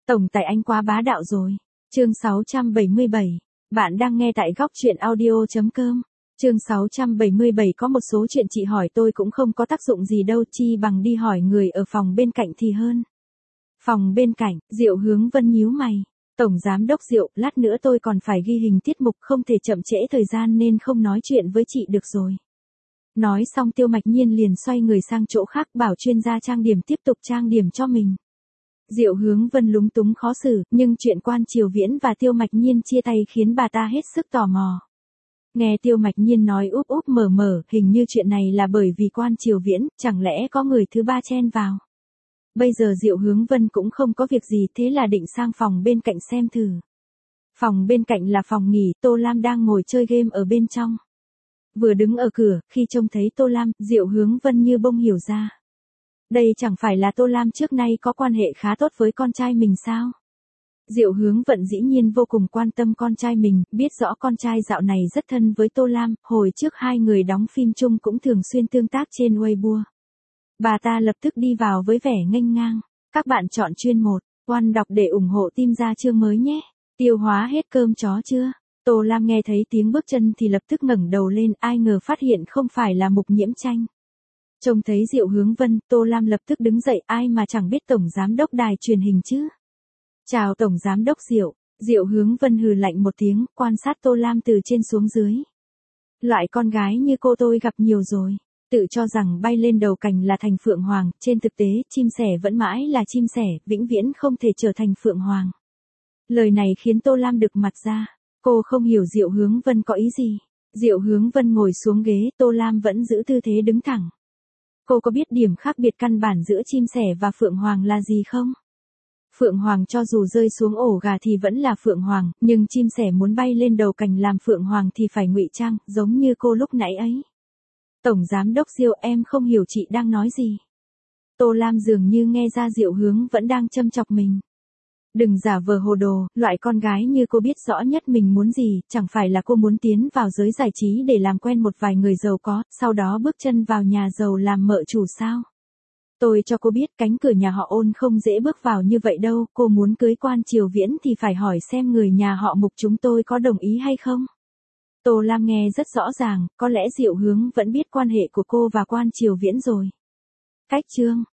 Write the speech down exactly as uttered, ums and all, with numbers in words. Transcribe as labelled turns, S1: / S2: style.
S1: Tổng tài anh quá bá đạo rồi. Chương sáu trăm bảy mươi bảy. Bạn đang nghe tại góc truyện audio chấm com. Chương sáu trăm bảy mươi bảy có một số chuyện chị hỏi tôi cũng không có tác dụng gì đâu, chi bằng đi hỏi người ở phòng bên cạnh thì hơn. Phòng bên cạnh, Diệu Hướng Vân nhíu mày. Tổng giám đốc Diệu, lát nữa tôi còn phải ghi hình tiết mục, không thể chậm trễ thời gian nên không nói chuyện với chị được rồi. Nói xong Tiêu Mạch Nhiên liền xoay người sang chỗ khác, bảo chuyên gia trang điểm tiếp tục trang điểm cho mình. Diệu Hướng Vân lúng túng khó xử, nhưng chuyện Quan Triều Viễn và Tiêu Mạch Nhiên chia tay khiến bà ta hết sức tò mò. Nghe Tiêu Mạch Nhiên nói úp úp mở mở, hình như chuyện này là bởi vì Quan Triều Viễn, chẳng lẽ có người thứ ba chen vào. Bây giờ Diệu Hướng Vân cũng không có việc gì, thế là định sang phòng bên cạnh xem thử. Phòng bên cạnh là phòng nghỉ, Tô Lam đang ngồi chơi game ở bên trong. Vừa đứng ở cửa, khi trông thấy Tô Lam, Diệu Hướng Vân như bông hiểu ra. Đây chẳng phải là Tô Lam trước nay có quan hệ khá tốt với con trai mình sao? Diệu Hướng Vân dĩ nhiên vô cùng quan tâm con trai mình, biết rõ con trai dạo này rất thân với Tô Lam, hồi trước hai người đóng phim chung cũng thường xuyên tương tác trên Weibo. Bà ta lập tức đi vào với vẻ nghênh ngang. Các bạn chọn chuyên một, Oan đọc để ủng hộ team ra chương mới nhé. Tiêu hóa hết cơm chó chưa? Tô Lam nghe thấy tiếng bước chân thì lập tức ngẩng đầu lên, ai ngờ phát hiện không phải là Mục Nhiễm Tranh. Trông thấy Diệu Hướng Vân, Tô Lam lập tức đứng dậy, ai mà chẳng biết Tổng Giám đốc đài truyền hình chứ. Chào Tổng Giám đốc Diệu. Diệu Hướng Vân hừ lạnh một tiếng, quan sát Tô Lam từ trên xuống dưới. Loại con gái như cô tôi gặp nhiều rồi. Tự cho rằng bay lên đầu cành là thành phượng hoàng, trên thực tế, chim sẻ vẫn mãi là chim sẻ, vĩnh viễn không thể trở thành phượng hoàng. Lời này khiến Tô Lam đực mặt ra. Cô không hiểu Diệu Hướng Vân có ý gì. Diệu Hướng Vân ngồi xuống ghế, Tô Lam vẫn giữ tư thế đứng thẳng. Cô có biết điểm khác biệt căn bản giữa chim sẻ và phượng hoàng là gì không? Phượng hoàng cho dù rơi xuống ổ gà thì vẫn là phượng hoàng, nhưng chim sẻ muốn bay lên đầu cành làm phượng hoàng thì phải ngụy trang, giống như cô lúc nãy ấy. Tổng Giám đốc Diệu, em không hiểu chị đang nói gì. Tô Lam dường như nghe ra Diệu Hướng vẫn đang châm chọc mình. Đừng giả vờ hồ đồ, loại con gái như cô biết rõ nhất mình muốn gì, chẳng phải là cô muốn tiến vào giới giải trí để làm quen một vài người giàu có, sau đó bước chân vào nhà giàu làm mợ chủ sao? Tôi cho cô biết cánh cửa nhà họ Ôn không dễ bước vào như vậy đâu, cô muốn cưới Quan Triều Viễn thì phải hỏi xem người nhà họ Mục chúng tôi có đồng ý hay không? Tô Lam nghe rất rõ ràng, có lẽ Diệu Hướng vẫn biết quan hệ của cô và Quan Triều Viễn rồi. Cách chương,